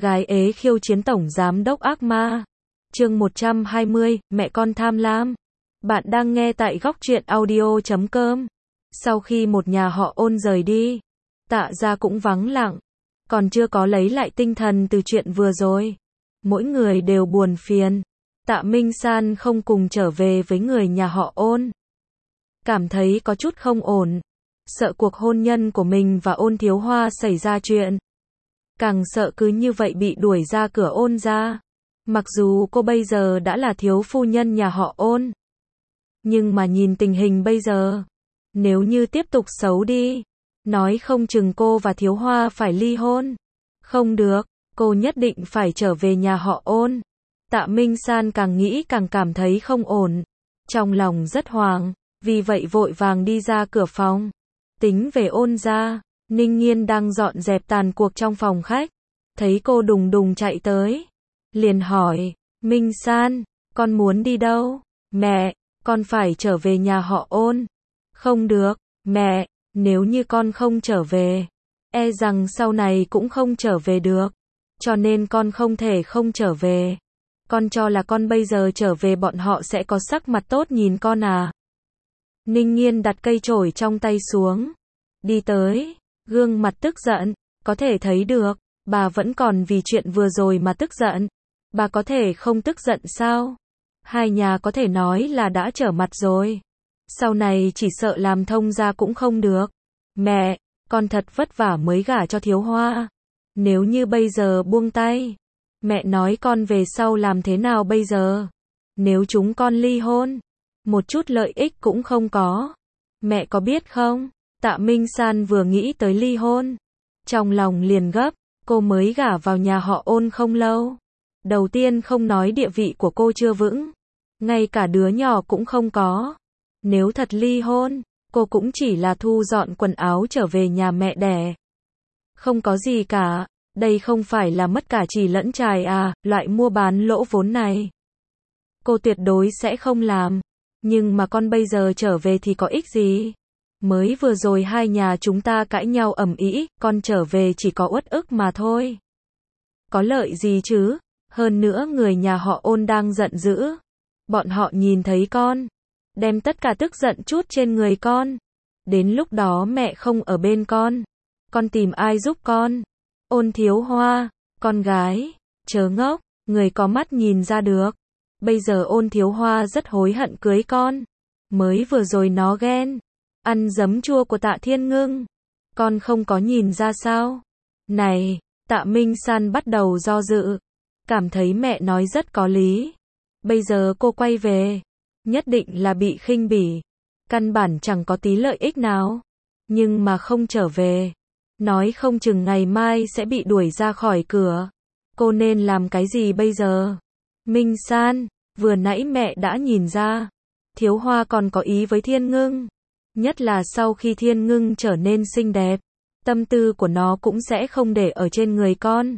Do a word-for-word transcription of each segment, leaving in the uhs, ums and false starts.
Gái ế khiêu chiến tổng giám đốc ác ma. Chương một trăm hai mươi, mẹ con tham lam. Bạn đang nghe tại góc truyện audio chấm com. Sau khi một nhà họ Ôn rời đi, Tạ gia cũng vắng lặng, còn chưa có lấy lại tinh thần từ chuyện vừa rồi. Mỗi người đều buồn phiền. Tạ Minh San không cùng trở về với người nhà họ Ôn. Cảm thấy có chút không ổn. Sợ cuộc hôn nhân của mình và Ôn Thiếu Hoa xảy ra chuyện. Càng sợ cứ như vậy bị đuổi ra cửa Ôn gia. Mặc dù cô bây giờ đã là thiếu phu nhân nhà họ Ôn. Nhưng mà nhìn tình hình bây giờ, nếu như tiếp tục xấu đi, nói không chừng cô và Thiếu Hoa phải ly hôn. Không được, cô nhất định phải trở về nhà họ Ôn. Tạ Minh San càng nghĩ càng cảm thấy không ổn. Trong lòng rất hoảng, vì vậy vội vàng đi ra cửa phòng. Tính về Ôn gia, Ninh Nghiên đang dọn dẹp tàn cuộc trong phòng khách. Thấy cô đùng đùng chạy tới. Liền hỏi, Minh San, con muốn đi đâu? Mẹ, con phải trở về nhà họ Ôn. Không được, mẹ, nếu như con không trở về, e rằng sau này cũng không trở về được. Cho nên con không thể không trở về. Con cho là con bây giờ trở về bọn họ sẽ có sắc mặt tốt nhìn con à? Ninh Nghiên đặt cây chổi trong tay xuống. Đi tới, gương mặt tức giận, có thể thấy được, bà vẫn còn vì chuyện vừa rồi mà tức giận. Bà có thể không tức giận sao? Hai nhà có thể nói là đã trở mặt rồi. Sau này chỉ sợ làm thông gia cũng không được. Mẹ, con thật vất vả mới gả cho Thiếu Hoa. Nếu như bây giờ buông tay, mẹ nói con về sau làm thế nào bây giờ? Nếu chúng con ly hôn, một chút lợi ích cũng không có. Mẹ có biết không? Tạ Minh San vừa nghĩ tới ly hôn, trong lòng liền gấp. Cô mới gả vào nhà họ Ôn không lâu. Đầu tiên không nói địa vị của cô chưa vững, ngay cả đứa nhỏ cũng không có. Nếu thật ly hôn, cô cũng chỉ là thu dọn quần áo trở về nhà mẹ đẻ. Không có gì cả, đây không phải là mất cả chì lẫn chài à, loại mua bán lỗ vốn này. Cô tuyệt đối sẽ không làm, nhưng mà con bây giờ trở về thì có ích gì? Mới vừa rồi hai nhà chúng ta cãi nhau ầm ĩ, con trở về chỉ có uất ức mà thôi. Có lợi gì chứ? Hơn nữa người nhà họ Ôn đang giận dữ. Bọn họ nhìn thấy con, đem tất cả tức giận chút trên người con. Đến lúc đó mẹ không ở bên con, con tìm ai giúp con? Ôn Thiếu Hoa, con gái, chớ ngốc, người có mắt nhìn ra được. Bây giờ Ôn Thiếu Hoa rất hối hận cưới con. Mới vừa rồi nó ghen, ăn giấm chua của Tạ Thiên Ngưng. Con không có nhìn ra sao? Này, Tạ Minh San bắt đầu do dự. Cảm thấy mẹ nói rất có lý. Bây giờ cô quay về, nhất định là bị khinh bỉ. Căn bản chẳng có tí lợi ích nào. Nhưng mà không trở về, nói không chừng ngày mai sẽ bị đuổi ra khỏi cửa. Cô nên làm cái gì bây giờ? Minh San, vừa nãy mẹ đã nhìn ra, Thiếu Hoa còn có ý với Thiên Ngưng. Nhất là sau khi Thiên Ngưng trở nên xinh đẹp, tâm tư của nó cũng sẽ không để ở trên người con.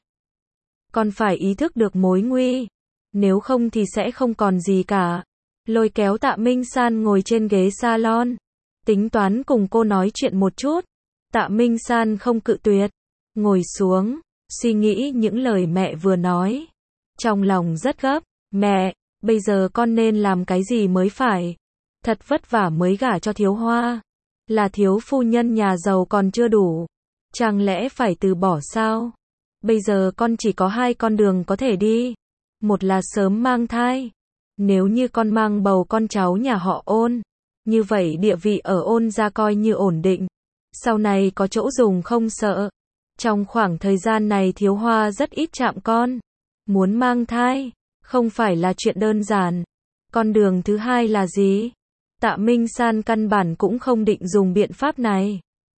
Con phải ý thức được mối nguy, nếu không thì sẽ không còn gì cả. Lôi kéo Tạ Minh San ngồi trên ghế salon, tính toán cùng cô nói chuyện một chút. Tạ Minh San không cự tuyệt, ngồi xuống, suy nghĩ những lời mẹ vừa nói. Trong lòng rất gấp, mẹ, bây giờ con nên làm cái gì mới phải? Thật vất vả mới gả cho Thiếu Hoa, là thiếu phu nhân nhà giàu còn chưa đủ, chẳng lẽ phải từ bỏ sao? Bây giờ con chỉ có hai con đường có thể đi. Một là sớm mang thai. Nếu như con mang bầu con cháu nhà họ Ôn, như vậy địa vị ở Ôn gia coi như ổn định. Sau này có chỗ dùng không sợ. Trong khoảng thời gian này Thiếu Hoa rất ít chạm con. Muốn mang thai, không phải là chuyện đơn giản. Con đường thứ hai là gì? Tạ Minh San căn bản cũng không định dùng biện pháp này.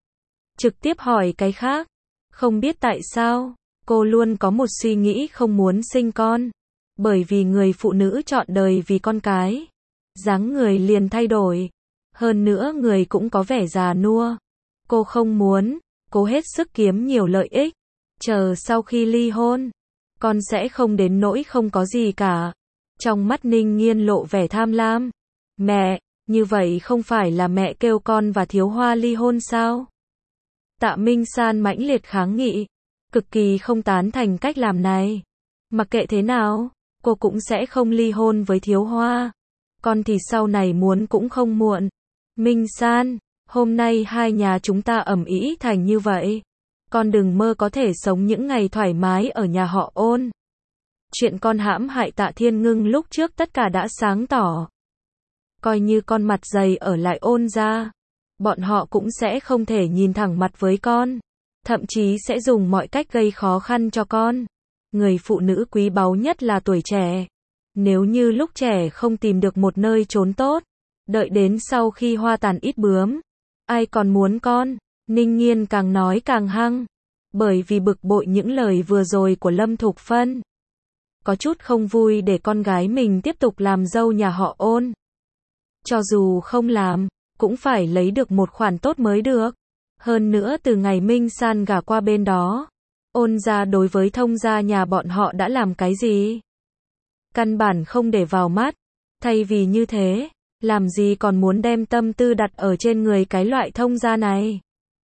Trực tiếp hỏi cái khác. Không biết tại sao, cô luôn có một suy nghĩ không muốn sinh con. Bởi vì người phụ nữ chọn đời vì con cái, dáng người liền thay đổi. Hơn nữa người cũng có vẻ già nua. Cô không muốn, cố hết sức kiếm nhiều lợi ích. Chờ sau khi ly hôn, con sẽ không đến nỗi không có gì cả. Trong mắt Ninh Nghiên lộ vẻ tham lam. Mẹ, như vậy không phải là mẹ kêu con và Thiếu Hoa ly hôn sao? Tạ Minh San mãnh liệt kháng nghị. cực kỳ không tán thành cách làm này. Mặc kệ thế nào, cô cũng sẽ không ly hôn với Thiếu Hoa. Con thì sau này muốn cũng không muộn. Minh San, hôm nay hai nhà chúng ta ầm ĩ thành như vậy. Con đừng mơ có thể sống những ngày thoải mái ở nhà họ Ôn. Chuyện con hãm hại Tạ Thiên Ngưng lúc trước tất cả đã sáng tỏ. Coi như con mặt dày ở lại Ôn gia, bọn họ cũng sẽ không thể nhìn thẳng mặt với con. Thậm chí sẽ dùng mọi cách gây khó khăn cho con. Người phụ nữ quý báu nhất là tuổi trẻ. Nếu như lúc trẻ không tìm được một nơi trốn tốt, đợi đến sau khi hoa tàn ít bướm, ai còn muốn con? Ninh Nghiên càng nói càng hăng, bởi vì bực bội những lời vừa rồi của Lâm Thục Phân. Có chút không vui để con gái mình tiếp tục làm dâu nhà họ Ôn. Cho dù không làm, cũng phải lấy được một khoản tốt mới được. Hơn nữa từ ngày Minh San gả qua bên đó, Ôn gia đối với Thông gia nhà bọn họ đã làm cái gì? Căn bản không để vào mắt. Thay vì như thế, làm gì còn muốn đem tâm tư đặt ở trên người cái loại Thông gia này?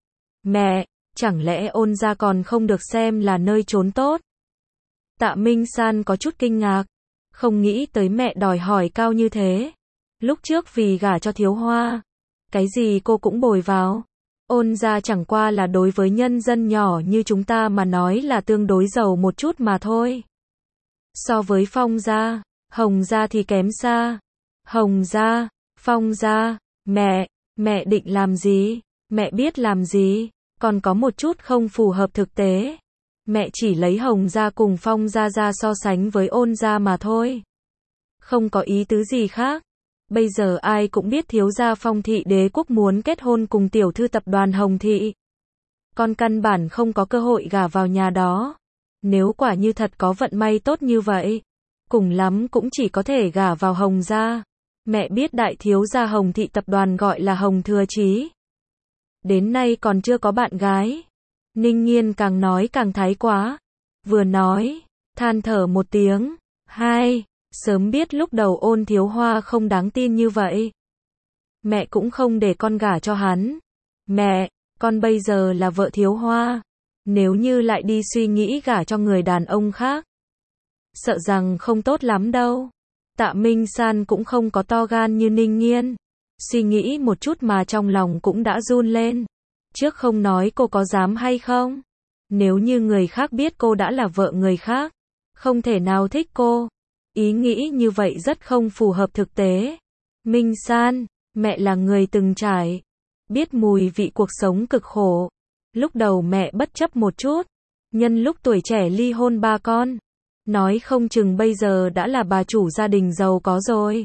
Mẹ, chẳng lẽ Ôn gia còn không được xem là nơi trốn tốt? Tạ Minh San có chút kinh ngạc, không nghĩ tới mẹ đòi hỏi cao như thế. Lúc trước vì gả cho Thiếu Hoa, cái gì cô cũng bồi vào. Ôn gia chẳng qua là đối với nhân dân nhỏ như chúng ta mà nói là tương đối giàu một chút mà thôi. So với Phong gia, Hồng gia thì kém xa. Hồng gia, Phong gia, mẹ, mẹ định làm gì? Mẹ biết làm gì? Còn có một chút không phù hợp thực tế. Mẹ chỉ lấy Hồng gia cùng Phong gia ra so sánh với Ôn gia mà thôi. Không có ý tứ gì khác. Bây giờ ai cũng biết thiếu gia Phong thị đế quốc muốn kết hôn cùng tiểu thư tập đoàn Hồng thị. Con căn bản không có cơ hội gả vào nhà đó. Nếu quả như thật có vận may tốt như vậy, cùng lắm cũng chỉ có thể gả vào Hồng gia. Mẹ biết đại thiếu gia Hồng thị tập đoàn gọi là Hồng Thừa Chí. Đến nay còn chưa có bạn gái. Ninh Nghiên càng nói càng thái quá. Vừa nói, than thở một tiếng. Hai, sớm biết lúc đầu Ôn Thiếu Hoa không đáng tin như vậy. Mẹ cũng không để con gả cho hắn. Mẹ, con bây giờ là vợ Thiếu Hoa. Nếu như lại đi suy nghĩ gả cho người đàn ông khác, sợ rằng không tốt lắm đâu. Tạ Minh San cũng không có to gan như Ninh Nghiên. Suy nghĩ một chút mà trong lòng cũng đã run lên. Trước không nói cô có dám hay không. Nếu như người khác biết cô đã là vợ người khác, không thể nào thích cô. Ý nghĩ như vậy rất không phù hợp thực tế. Minh San, mẹ là người từng trải, biết mùi vị cuộc sống cực khổ. Lúc đầu mẹ bất chấp một chút, nhân lúc tuổi trẻ ly hôn ba con. Nói không chừng bây giờ đã là bà chủ gia đình giàu có rồi.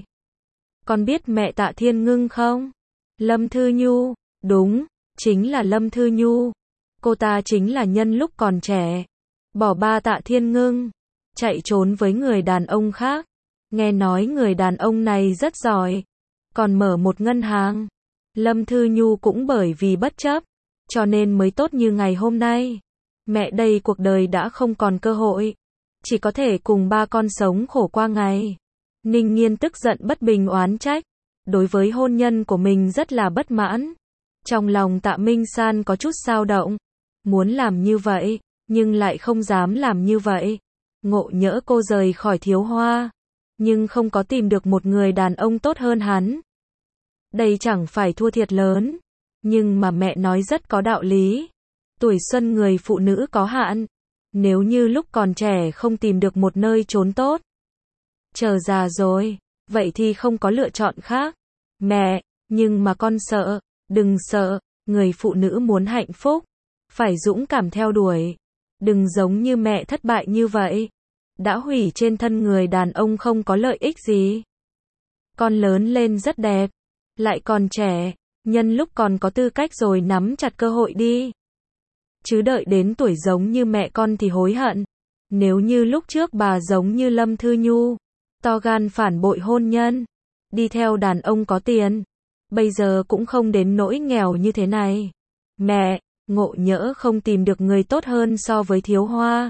Con biết mẹ Tạ Thiên Ngưng không? Lâm Thư Nhu, đúng, chính là Lâm Thư Nhu. Cô ta chính là nhân lúc còn trẻ, bỏ ba Tạ Thiên Ngưng, chạy trốn với người đàn ông khác. Nghe nói người đàn ông này rất giỏi, còn mở một ngân hàng. Lâm Thư Nhu cũng bởi vì bất chấp, cho nên mới tốt như ngày hôm nay. Mẹ đây cuộc đời đã không còn cơ hội, chỉ có thể cùng ba con sống khổ qua ngày. Ninh Nghiên tức giận bất bình oán trách, đối với hôn nhân của mình rất là bất mãn. Trong lòng Tạ Minh San có chút dao động, muốn làm như vậy, nhưng lại không dám làm như vậy. Ngộ nhỡ cô rời khỏi Thiếu Hoa, nhưng không có tìm được một người đàn ông tốt hơn hắn. Đây chẳng phải thua thiệt lớn, nhưng mà mẹ nói rất có đạo lý. Tuổi xuân người phụ nữ có hạn, nếu như lúc còn trẻ không tìm được một nơi trốn tốt, chờ già rồi, vậy thì không có lựa chọn khác. Mẹ, nhưng mà con sợ, đừng sợ, người phụ nữ muốn hạnh phúc, phải dũng cảm theo đuổi. Đừng giống như mẹ thất bại như vậy, đã hủy trên thân người đàn ông không có lợi ích gì. Con lớn lên rất đẹp, lại còn trẻ, nhân lúc còn có tư cách rồi nắm chặt cơ hội đi. Chứ đợi đến tuổi giống như mẹ con thì hối hận. Nếu như lúc trước bà giống như Lâm Thư Nhu, to gan phản bội hôn nhân, đi theo đàn ông có tiền, bây giờ cũng không đến nỗi nghèo như thế này. Mẹ, ngộ nhỡ không tìm được người tốt hơn so với Thiếu Hoa,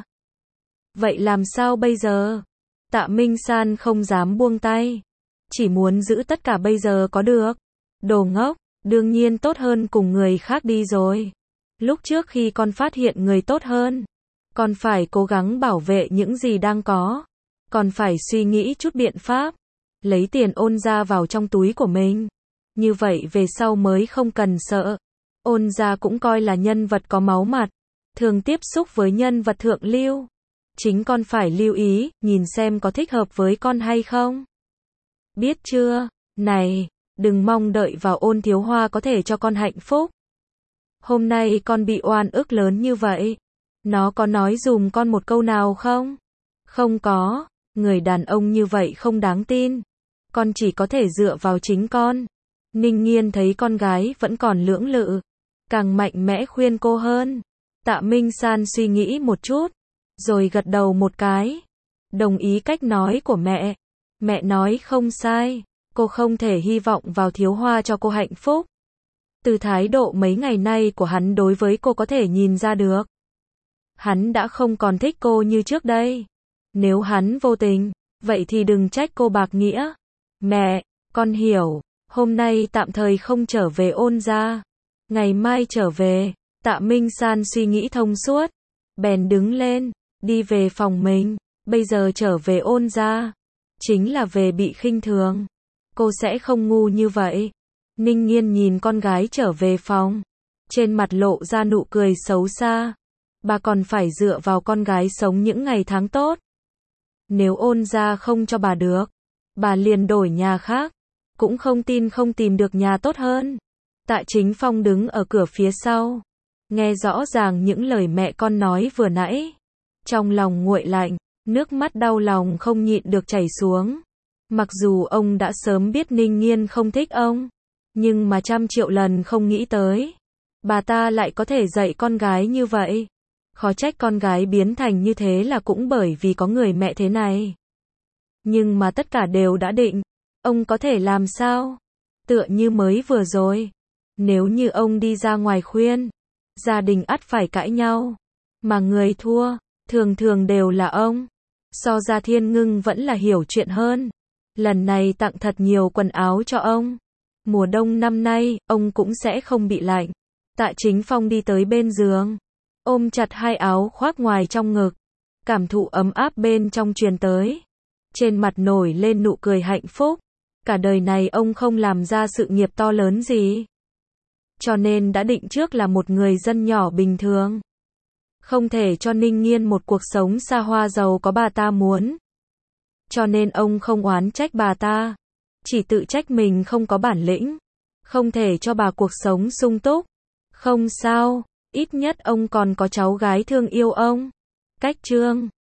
vậy làm sao bây giờ? Tạ Minh San không dám buông tay, chỉ muốn giữ tất cả bây giờ có được. Đồ ngốc, đương nhiên tốt hơn cùng người khác đi rồi. Lúc trước khi con phát hiện người tốt hơn, Còn phải cố gắng bảo vệ những gì đang có. Còn phải suy nghĩ chút biện pháp. Lấy tiền Ôn gia vào trong túi của mình. Như vậy về sau mới không cần sợ. Ôn gia cũng coi là nhân vật có máu mặt. Thường tiếp xúc với nhân vật thượng lưu. Chính con phải lưu ý, nhìn xem có thích hợp với con hay không. Biết chưa? Này, đừng mong đợi vào Ôn Thiếu Hoa có thể cho con hạnh phúc. Hôm nay con bị oan ức lớn như vậy. Nó có nói dùm con một câu nào không? Không có, người đàn ông như vậy không đáng tin. Con chỉ có thể dựa vào chính con. Ninh Nghiên thấy con gái vẫn còn lưỡng lự. Càng mạnh mẽ khuyên cô hơn. Tạ Minh San suy nghĩ một chút. Rồi gật đầu một cái. Đồng ý cách nói của mẹ. Mẹ nói không sai. Cô không thể hy vọng vào Thiếu Hoa cho cô hạnh phúc. Từ thái độ mấy ngày nay của hắn đối với cô có thể nhìn ra được. Hắn đã không còn thích cô như trước đây. Nếu hắn vô tình, vậy thì đừng trách cô bạc nghĩa. Mẹ, con hiểu. Hôm nay tạm thời không trở về Ôn gia. Ngày mai trở về. Tạ Minh San suy nghĩ thông suốt. Bèn đứng lên, đi về phòng mình. Bây giờ trở về Ôn gia. Chính là về bị khinh thường. Cô sẽ không ngu như vậy. Ninh Nghiên nhìn con gái trở về phòng. Trên mặt lộ ra nụ cười xấu xa. Bà còn phải dựa vào con gái sống những ngày tháng tốt. Nếu Ôn gia không cho bà được, bà liền đổi nhà khác. Cũng không tin không tìm được nhà tốt hơn. Tạ Chính Phong đứng ở cửa phía sau. Nghe rõ ràng những lời mẹ con nói vừa nãy. Trong lòng nguội lạnh, nước mắt đau lòng không nhịn được chảy xuống. Mặc dù ông đã sớm biết Ninh Nghiên không thích ông. Nhưng mà trăm triệu lần không nghĩ tới. Bà ta lại có thể dạy con gái như vậy. Khó trách con gái biến thành như thế là cũng bởi vì có người mẹ thế này. Nhưng mà tất cả đều đã định. Ông có thể làm sao? Tựa như mới vừa rồi. Nếu như ông đi ra ngoài khuyên, gia đình ắt phải cãi nhau. Mà người thua, thường thường đều là ông. So ra Thiên Ngưng vẫn là hiểu chuyện hơn. Lần này tặng thật nhiều quần áo cho ông. Mùa đông năm nay, ông cũng sẽ không bị lạnh. Tạ Chính Phong đi tới bên giường. Ôm chặt hai áo khoác ngoài trong ngực. Cảm thụ ấm áp bên trong truyền tới. Trên mặt nổi lên nụ cười hạnh phúc. Cả đời này ông không làm ra sự nghiệp to lớn gì. Cho nên đã định trước là một người dân nhỏ bình thường. Không thể cho Ninh Nghiên một cuộc sống xa hoa giàu có bà ta muốn. Cho nên ông không oán trách bà ta. Chỉ tự trách mình không có bản lĩnh. Không thể cho bà cuộc sống sung túc. Không sao, ít nhất ông còn có cháu gái thương yêu ông. Cách chương